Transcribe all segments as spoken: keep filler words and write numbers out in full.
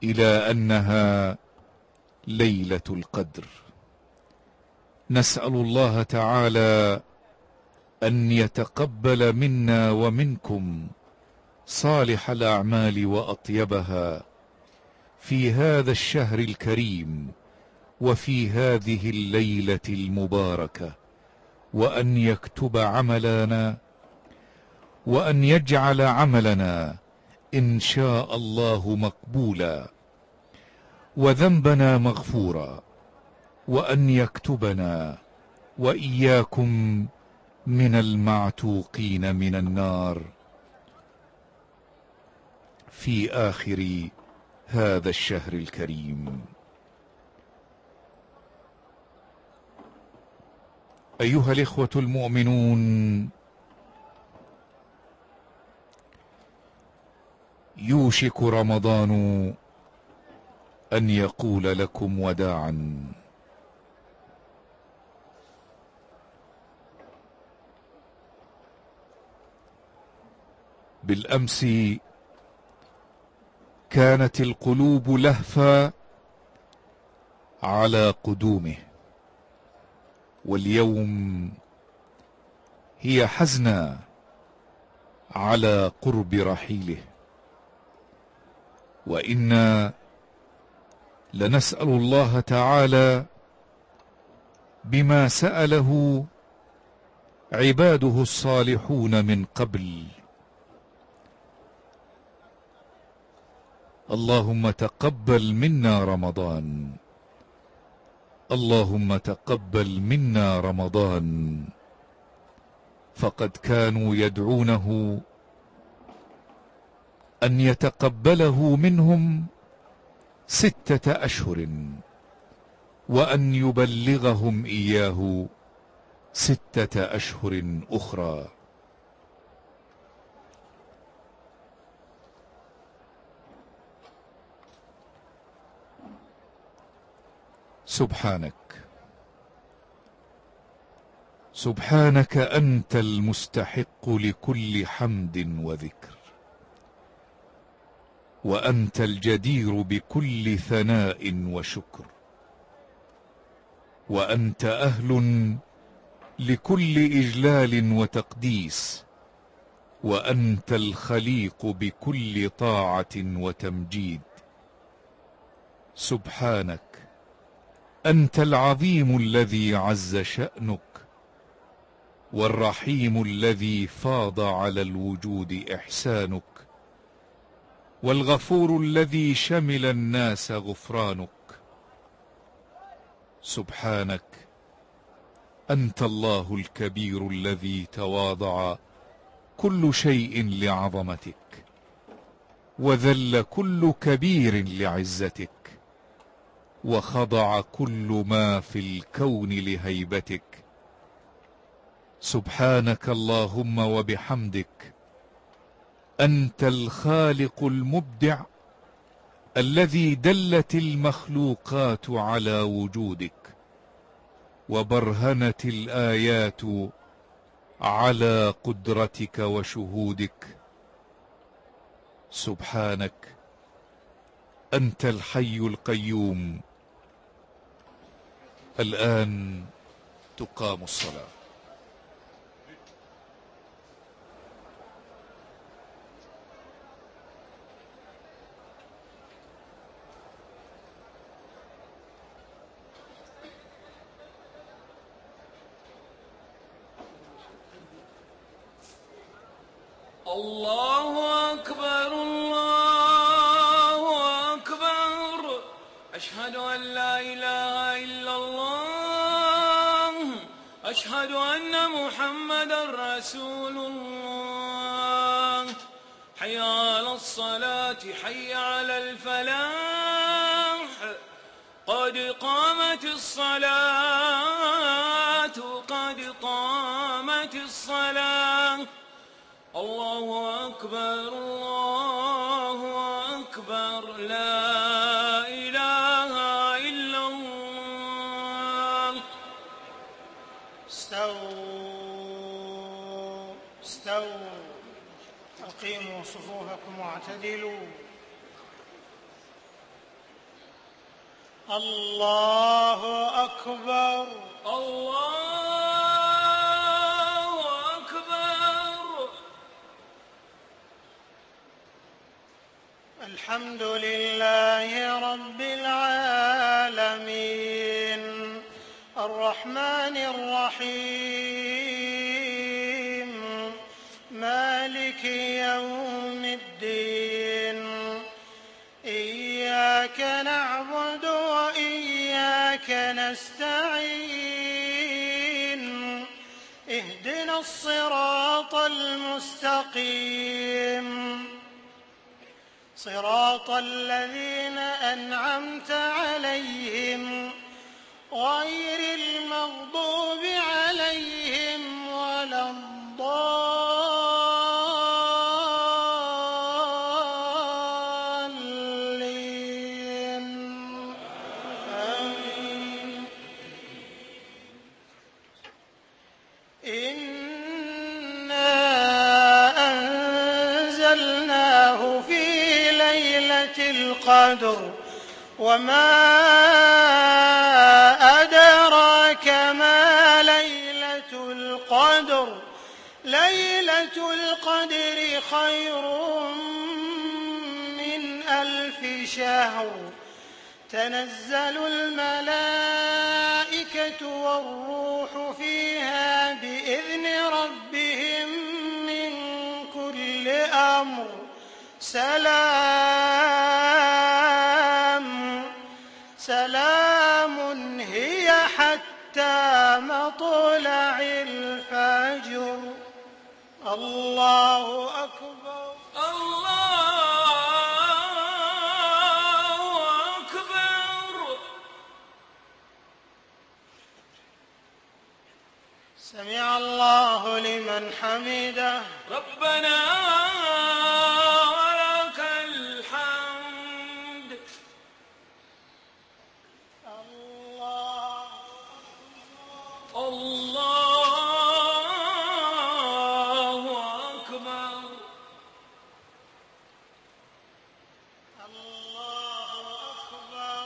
إلى أنها ليلة القدر. نسأل الله تعالى أن يتقبل منا ومنكم صالح الأعمال وأطيبها في هذا الشهر الكريم وفي هذه الليلة المباركة، وأن يكتب عملنا، وأن يجعل عملنا إن شاء الله مقبولا، وذنبنا مغفورا، وأن يكتبنا وإياكم من المعتوقين من النار في آخر هذا الشهر الكريم. أيها الإخوة المؤمنون، يوشك رمضان أن يقول لكم وداعا. بالأمس كانت القلوب لهفة على قدومه، واليوم هي حزنة على قرب رحيله، وإنا لنسأل الله تعالى بما سأله عباده الصالحون من قبل: اللهم تقبل منا رمضان، اللهم تقبل منا رمضان. فقد كانوا يدعونه أن يتقبله منهم ستة أشهر، وأن يبلغهم إياه ستة أشهر أخرى. سبحانك، سبحانك أنت المستحق لكل حمد وذكر، وأنت الجدير بكل ثناء وشكر، وأنت أهل لكل إجلال وتقديس، وأنت الخليق بكل طاعة وتمجيد. سبحانك أنت العظيم الذي عز شأنك، والرحيم الذي فاض على الوجود إحسانك، والغفور الذي شمل الناس غفرانك. سبحانك أنت الله الكبير الذي تواضع كل شيء لعظمتك، وذل كل كبير لعزتك، وخضع كل ما في الكون لهيبتك. سبحانك اللهم وبحمدك أنت الخالق المبدع الذي دلت المخلوقات على وجودك، وبرهنت الآيات على قدرتك وشهودك. سبحانك أنت الحي القيوم. الآن تقام الصلاة. الله أكبر، الله أكبر، أشهد أن لا إله إلا الله، أشهد أن محمدا رسول الله. حي على الصلاة، حي على الفلاح، قد قامت الصلاة، قد قامت الصلاة. الله أكبر، الله أكبر، لا إله إلا الله. استووا استووا، أقيموا صفوفكم واعتدلوا. الله أكبر. الله أكبر. الحمد لله رب العالمين الرحمن الرحيم مالك يوم الدين إياك نعبد وإياك نستعين اهدنا الصراط المستقيم صراط الذين أنعمت عليهم غير المغضوب عليهم ولا الضالين آمين. إنا أنزلناه في ليلة القدر وما أدراك ما ليلة القدر ليلة القدر خير من ألف شهر تنزل الملائكة والروح فيها بإذن ربهم من كل أمر سلام سلام هي حتى مطلع الفجر. الله أكبر. الله أكبر. سمع الله لمن حمده. ربنا ولك الحمد. الله الله أكبر. الله أكبر.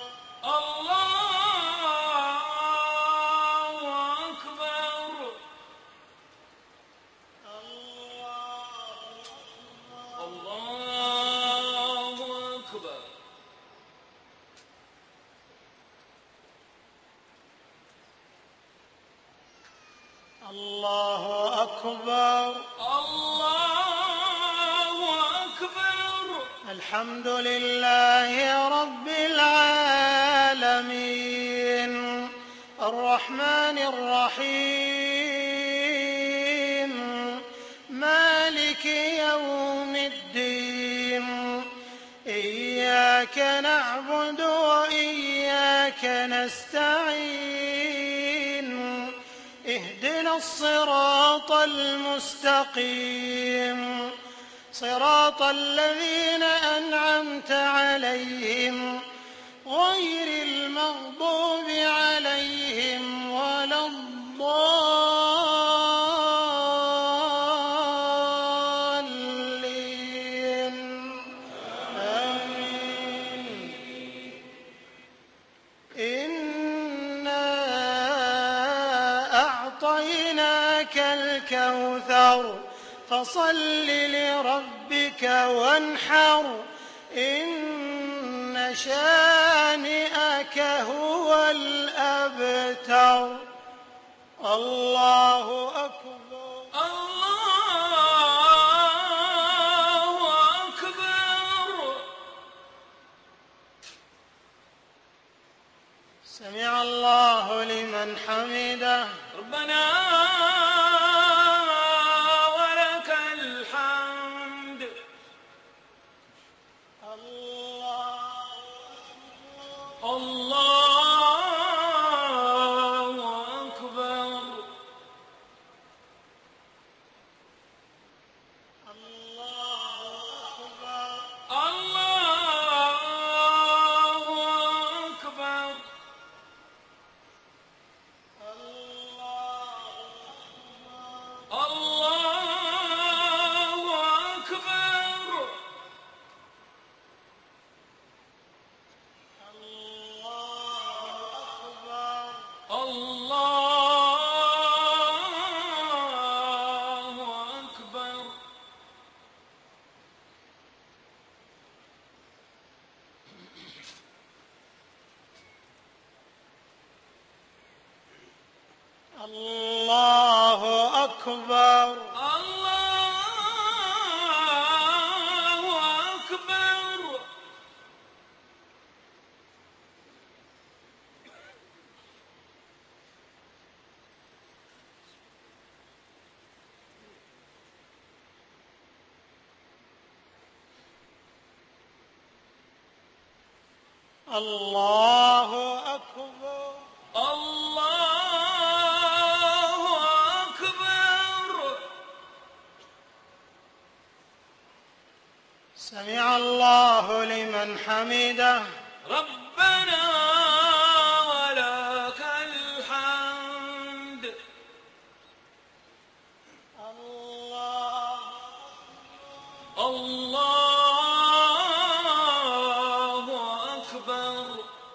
الله أكبر. الله أكبر. الله أكبر. الله أكبر. الحمد لله رب العالمين الرحمن الرحيم مالك يوم الدين إياك نعبد وإياك نستعين اهدنا الصراط المستقيم صراط الذين أنعمت عليهم غير المغضوب عليهم ولا الضالين آمين. إنا أعطيناك الكوثر فصل لربك وانحر إن شانئك هو الأبتر. الله أكبر. الله أكبر. سمع الله لمن حمده. ربنا ولك الحمد. الله أكبر. الله الله أكبر. الله أكبر. الله أكبر. الله أكبر. سمع الله لمن حمده. ربنا ولك الحمد. الله الله أكبر.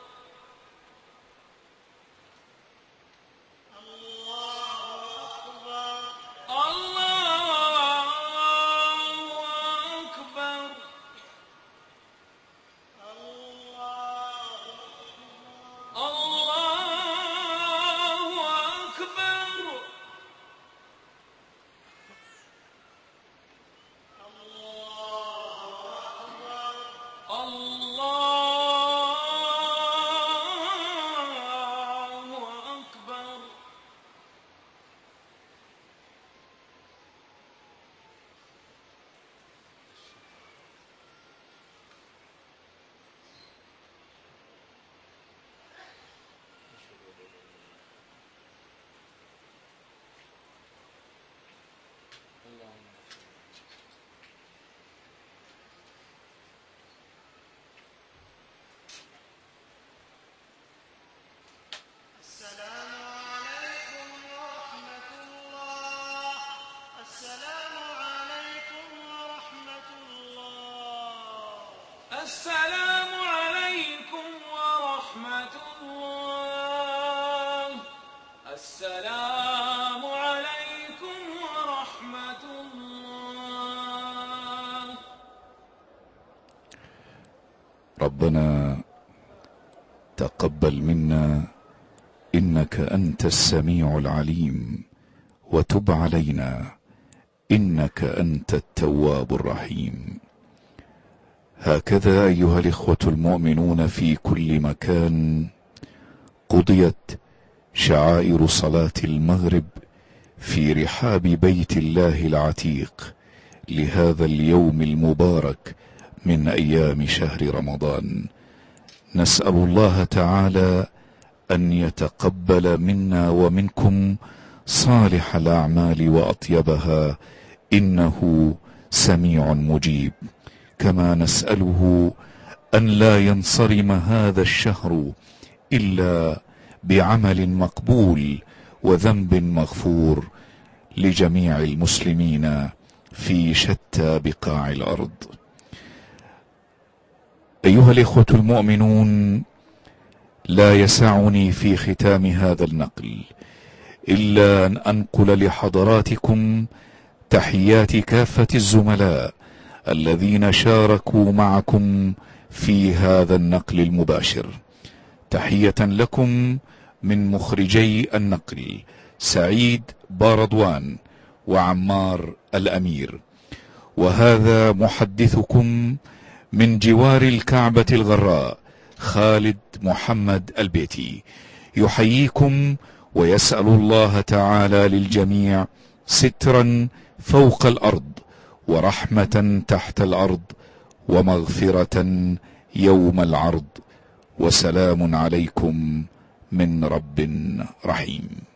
السلام عليكم ورحمة الله. السلام عليكم ورحمة الله. ربنا تقبل منا إنك أنت السميع العليم، وتب علينا إنك أنت التواب الرحيم. هكذا أيها الإخوة المؤمنون في كل مكان قضيت شعائر صلاة المغرب في رحاب بيت الله العتيق لهذا اليوم المبارك من أيام شهر رمضان. نسأل الله تعالى أن يتقبل منا ومنكم صالح الأعمال وأطيبها، إنه سميع مجيب. كما نسأله أن لا ينصرم هذا الشهر إلا بعمل مقبول وذنب مغفور لجميع المسلمين في شتى بقاع الأرض. أيها الإخوة المؤمنون، لا يسعني في ختام هذا النقل إلا أن أنقل لحضراتكم تحيات كافة الزملاء الذين شاركوا معكم في هذا النقل المباشر. تحية لكم من مخرجي النقل سعيد بارضوان وعمار الأمير، وهذا محدثكم من جوار الكعبة الغراء خالد محمد البيتي، يحييكم ويسأل الله تعالى للجميع سترا فوق الأرض ورحمة تحت الأرض ومغفرة يوم العرض، وسلام عليكم من رب رحيم.